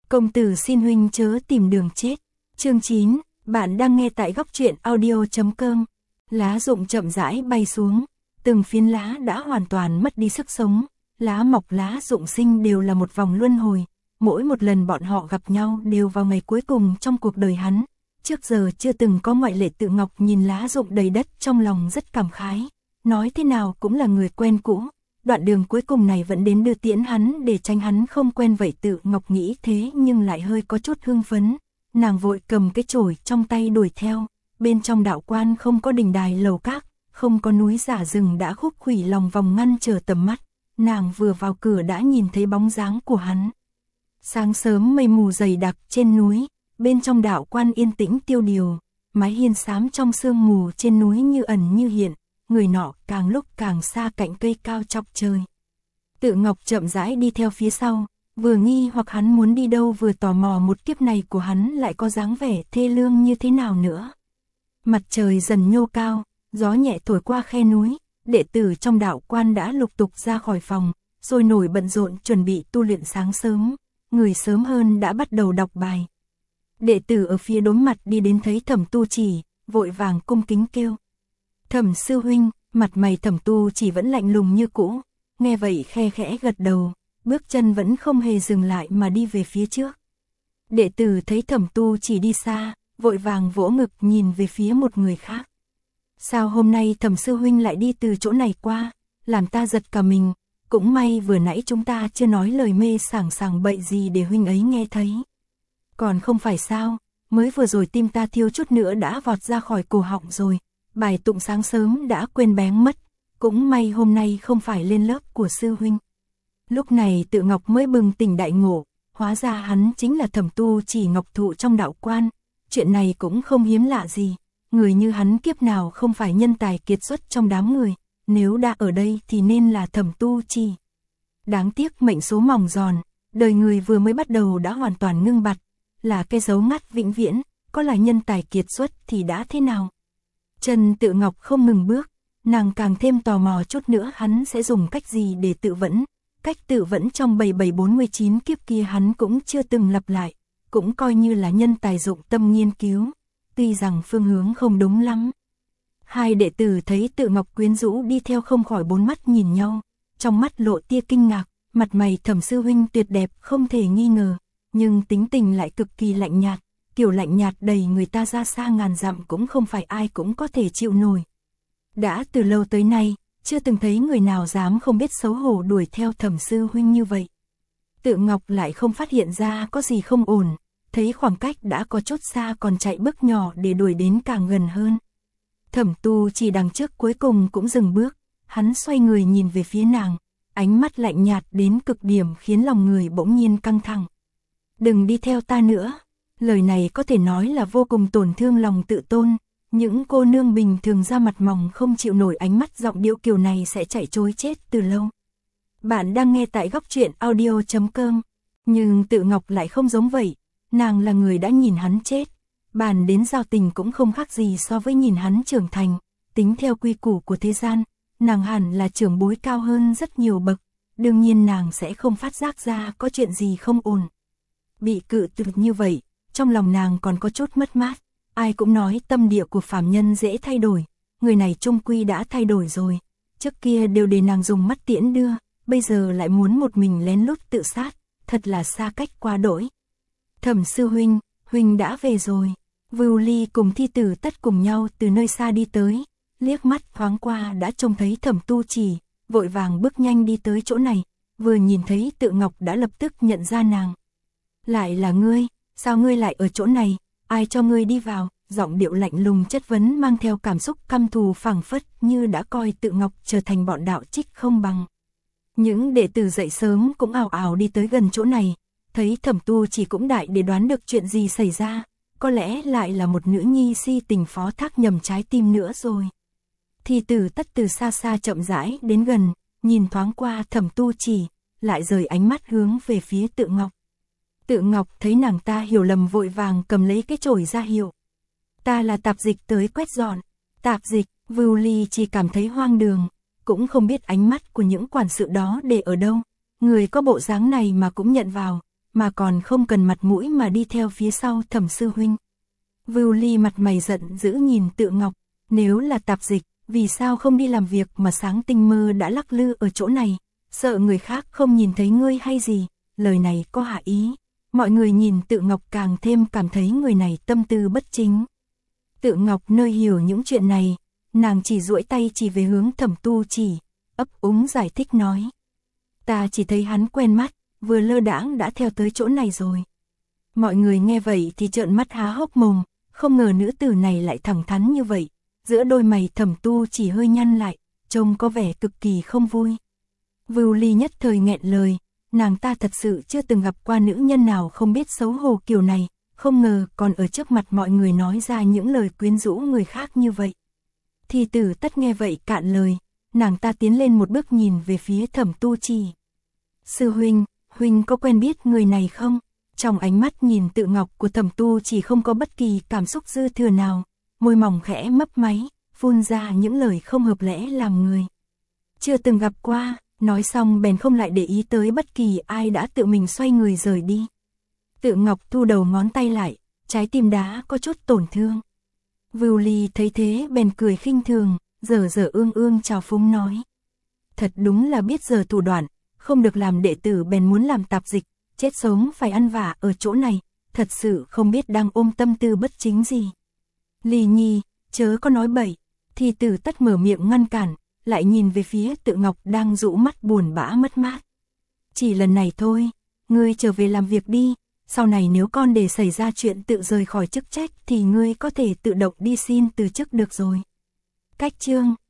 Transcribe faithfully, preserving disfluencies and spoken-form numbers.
Công tử xin huynh chớ tìm đường chết. Chương chín, bạn đang nghe tại góc truyện audio.com. Lá rụng chậm rãi bay xuống, từng phiến lá đã hoàn toàn mất đi sức sống, lá mọc lá rụng sinh đều là một vòng luân hồi, mỗi một lần bọn họ gặp nhau đều vào ngày cuối cùng trong cuộc đời hắn. Trước giờ chưa từng có ngoại lệ. Tự Ngọc nhìn lá rụng đầy đất trong lòng rất cảm khái, nói thế nào cũng là người quen cũ, đoạn đường cuối cùng này vẫn đến đưa tiễn hắn để tránh hắn không quen vậy. Tự Ngọc nghĩ thế nhưng lại hơi có chút hưng phấn, nàng vội cầm cái chổi trong tay đuổi theo. Bên trong đạo quan không có đình đài lầu các, không có núi giả rừng đã khúc khuỷu lòng vòng ngăn trở tầm mắt, nàng vừa vào cửa đã nhìn thấy bóng dáng của hắn. Sáng sớm mây mù dày đặc trên núi, bên trong đạo quan yên tĩnh tiêu điều, mái hiên xám trong sương mù trên núi như ẩn như hiện, người nọ càng lúc càng xa cạnh cây cao chọc trời. Tự Ngọc chậm rãi đi theo phía sau, vừa nghi hoặc hắn muốn đi đâu vừa tò mò một kiếp này của hắn lại có dáng vẻ thê lương như thế nào nữa. Mặt trời dần nhô cao, gió nhẹ thổi qua khe núi, đệ tử trong đạo quan đã lục tục ra khỏi phòng, rồi nổi bận rộn chuẩn bị tu luyện sáng sớm, người sớm hơn đã bắt đầu đọc bài. Đệ tử ở phía đối mặt đi đến thấy Thẩm Tu Chỉ, vội vàng cung kính kêu: "Thẩm sư huynh." Mặt mày Thẩm Tu Chỉ vẫn lạnh lùng như cũ, nghe vậy khe khẽ gật đầu, bước chân vẫn không hề dừng lại mà đi về phía trước. Đệ tử thấy Thẩm Tu Chỉ đi xa, vội vàng vỗ ngực nhìn về phía một người khác. "Sao hôm nay Thẩm sư huynh lại đi từ chỗ này qua, làm ta giật cả mình, cũng may vừa nãy chúng ta chưa nói lời mê sảng sảng bậy gì để huynh ấy nghe thấy." "Còn không phải sao, mới vừa rồi tim ta thiêu chút nữa đã vọt ra khỏi cổ họng rồi, bài tụng sáng sớm đã quên bén mất, cũng may hôm nay không phải lên lớp của sư huynh." Lúc này Tự Ngọc mới bừng tỉnh đại ngộ, hóa ra hắn chính là Thẩm Tu Chỉ ngọc thụ trong đạo quan. Chuyện này cũng không hiếm lạ gì, người như hắn kiếp nào không phải nhân tài kiệt xuất trong đám người, nếu đã ở đây thì nên là Thẩm Tu Chỉ. Đáng tiếc mệnh số mỏng giòn, đời người vừa mới bắt đầu đã hoàn toàn ngưng bặt, là cái dấu ngắt vĩnh viễn, có là nhân tài kiệt xuất thì đã thế nào. Chân Tự Ngọc không ngừng bước, nàng càng thêm tò mò chút nữa hắn sẽ dùng cách gì để tự vẫn. Cách tự vẫn trong bảy bảy bốn mươi chín kiếp kia hắn cũng chưa từng lặp lại, cũng coi như là nhân tài dụng tâm nghiên cứu, tuy rằng phương hướng không đúng lắm. Hai đệ tử thấy Tự Ngọc quyến rũ đi theo không khỏi bốn mắt nhìn nhau, trong mắt lộ tia kinh ngạc, mặt mày Thẩm sư huynh tuyệt đẹp không thể nghi ngờ, nhưng tính tình lại cực kỳ lạnh nhạt, kiểu lạnh nhạt đầy người ta ra xa ngàn dặm cũng không phải ai cũng có thể chịu nổi. Đã từ lâu tới nay, chưa từng thấy người nào dám không biết xấu hổ đuổi theo Thẩm sư huynh như vậy. Tự Ngọc lại không phát hiện ra có gì không ổn, thấy khoảng cách đã có chút xa còn chạy bước nhỏ để đuổi đến càng gần hơn. Thẩm Tu Chỉ đằng trước cuối cùng cũng dừng bước, hắn xoay người nhìn về phía nàng, ánh mắt lạnh nhạt đến cực điểm khiến lòng người bỗng nhiên căng thẳng. "Đừng đi theo ta nữa." Lời này có thể nói là vô cùng tổn thương lòng tự tôn, những cô nương bình thường da mặt mỏng không chịu nổi ánh mắt giọng điệu kiểu này sẽ chạy trối chết từ lâu. Bạn đang nghe tại góc truyện audio.com, nhưng Tự Ngọc lại không giống vậy, nàng là người đã nhìn hắn chết, bàn đến giao tình cũng không khác gì so với nhìn hắn trưởng thành, tính theo quy củ của thế gian, nàng hẳn là trưởng bối cao hơn rất nhiều bậc, đương nhiên nàng sẽ không phát giác ra có chuyện gì không ổn. Bị cự tuyệt như vậy, trong lòng nàng còn có chút mất mát, ai cũng nói tâm địa của phàm nhân dễ thay đổi, người này chung quy đã thay đổi rồi, trước kia đều để nàng dùng mắt tiễn đưa, bây giờ lại muốn một mình lén lút tự sát, thật là xa cách quá đỗi. "Thẩm sư huynh, huynh đã về rồi." Vưu Ly cùng Thi Tử Tất cùng nhau từ nơi xa đi tới, liếc mắt thoáng qua đã trông thấy Thẩm Tu Chỉ, vội vàng bước nhanh đi tới chỗ này, vừa nhìn thấy Tự Ngọc đã lập tức nhận ra nàng. "Lại là ngươi, sao ngươi lại ở chỗ này, ai cho ngươi đi vào?" Giọng điệu lạnh lùng chất vấn mang theo cảm xúc căm thù phảng phất như đã coi Tự Ngọc trở thành bọn đạo trích không bằng. Những đệ tử dậy sớm cũng ào ào đi tới gần chỗ này, thấy Thẩm Tu Chỉ cũng đại để đoán được chuyện gì xảy ra, có lẽ lại là một nữ nhi si tình phó thác nhầm trái tim nữa rồi. Thi Tử Tất từ xa xa chậm rãi đến gần, nhìn thoáng qua Thẩm Tu Chỉ, lại rời ánh mắt hướng về phía Tự Ngọc. Tự Ngọc thấy nàng ta hiểu lầm vội vàng cầm lấy cái chổi ra hiệu. "Ta là tạp dịch tới quét dọn." "Tạp dịch?" Vưu Ly chỉ cảm thấy hoang đường, cũng không biết ánh mắt của những quản sự đó để ở đâu, người có bộ dáng này mà cũng nhận vào, mà còn không cần mặt mũi mà đi theo phía sau Thẩm sư huynh. Vưu Ly mặt mày giận dữ nhìn Tự Ngọc, nếu là tạp dịch, vì sao không đi làm việc mà sáng tinh mơ đã lắc lư ở chỗ này, sợ người khác không nhìn thấy ngươi hay gì, lời này có hạ ý. Mọi người nhìn Tự Ngọc càng thêm cảm thấy người này tâm tư bất chính. Tự Ngọc nơi hiểu những chuyện này, nàng chỉ duỗi tay chỉ về hướng Thẩm Tu Chỉ, ấp úng giải thích nói. Ta chỉ thấy hắn quen mắt, vừa lơ đãng đã theo tới chỗ này rồi. Mọi người nghe vậy thì trợn mắt há hốc mồm, không ngờ nữ tử này lại thẳng thắn như vậy. Giữa đôi mày Thẩm Tu Chỉ hơi nhăn lại, trông có vẻ cực kỳ không vui. Vưu Ly nhất thời nghẹn lời, nàng ta thật sự chưa từng gặp qua nữ nhân nào không biết xấu hổ kiểu này, không ngờ còn ở trước mặt mọi người nói ra những lời quyến rũ người khác như vậy. Thì Tử Tất nghe vậy cạn lời, nàng ta tiến lên một bước nhìn về phía Thẩm Tu Chỉ. Sư huynh, huynh có quen biết người này không? Trong ánh mắt nhìn Tự Ngọc của Thẩm Tu Chỉ không có bất kỳ cảm xúc dư thừa nào, môi mỏng khẽ mấp máy, phun ra những lời không hợp lẽ làm người. Chưa từng gặp qua, nói xong bèn không lại để ý tới bất kỳ ai đã tự mình xoay người rời đi. Tự Ngọc thu đầu ngón tay lại, trái tim đá có chút tổn thương. Vưu Ly thấy thế bèn cười khinh thường, dở dở ương ương chào phúng nói. Thật đúng là biết giờ thủ đoạn, không được làm đệ tử bèn muốn làm tạp dịch, chết sống phải ăn vả ở chỗ này, thật sự không biết đang ôm tâm tư bất chính gì. Ly Nhi, chớ có nói bậy, thì Tử Tất mở miệng ngăn cản, lại nhìn về phía Tự Ngọc đang rũ mắt buồn bã mất mát. Chỉ lần này thôi, ngươi trở về làm việc đi, sau này nếu con để xảy ra chuyện tự rời khỏi chức trách thì ngươi có thể tự động đi xin từ chức được rồi. Cách chương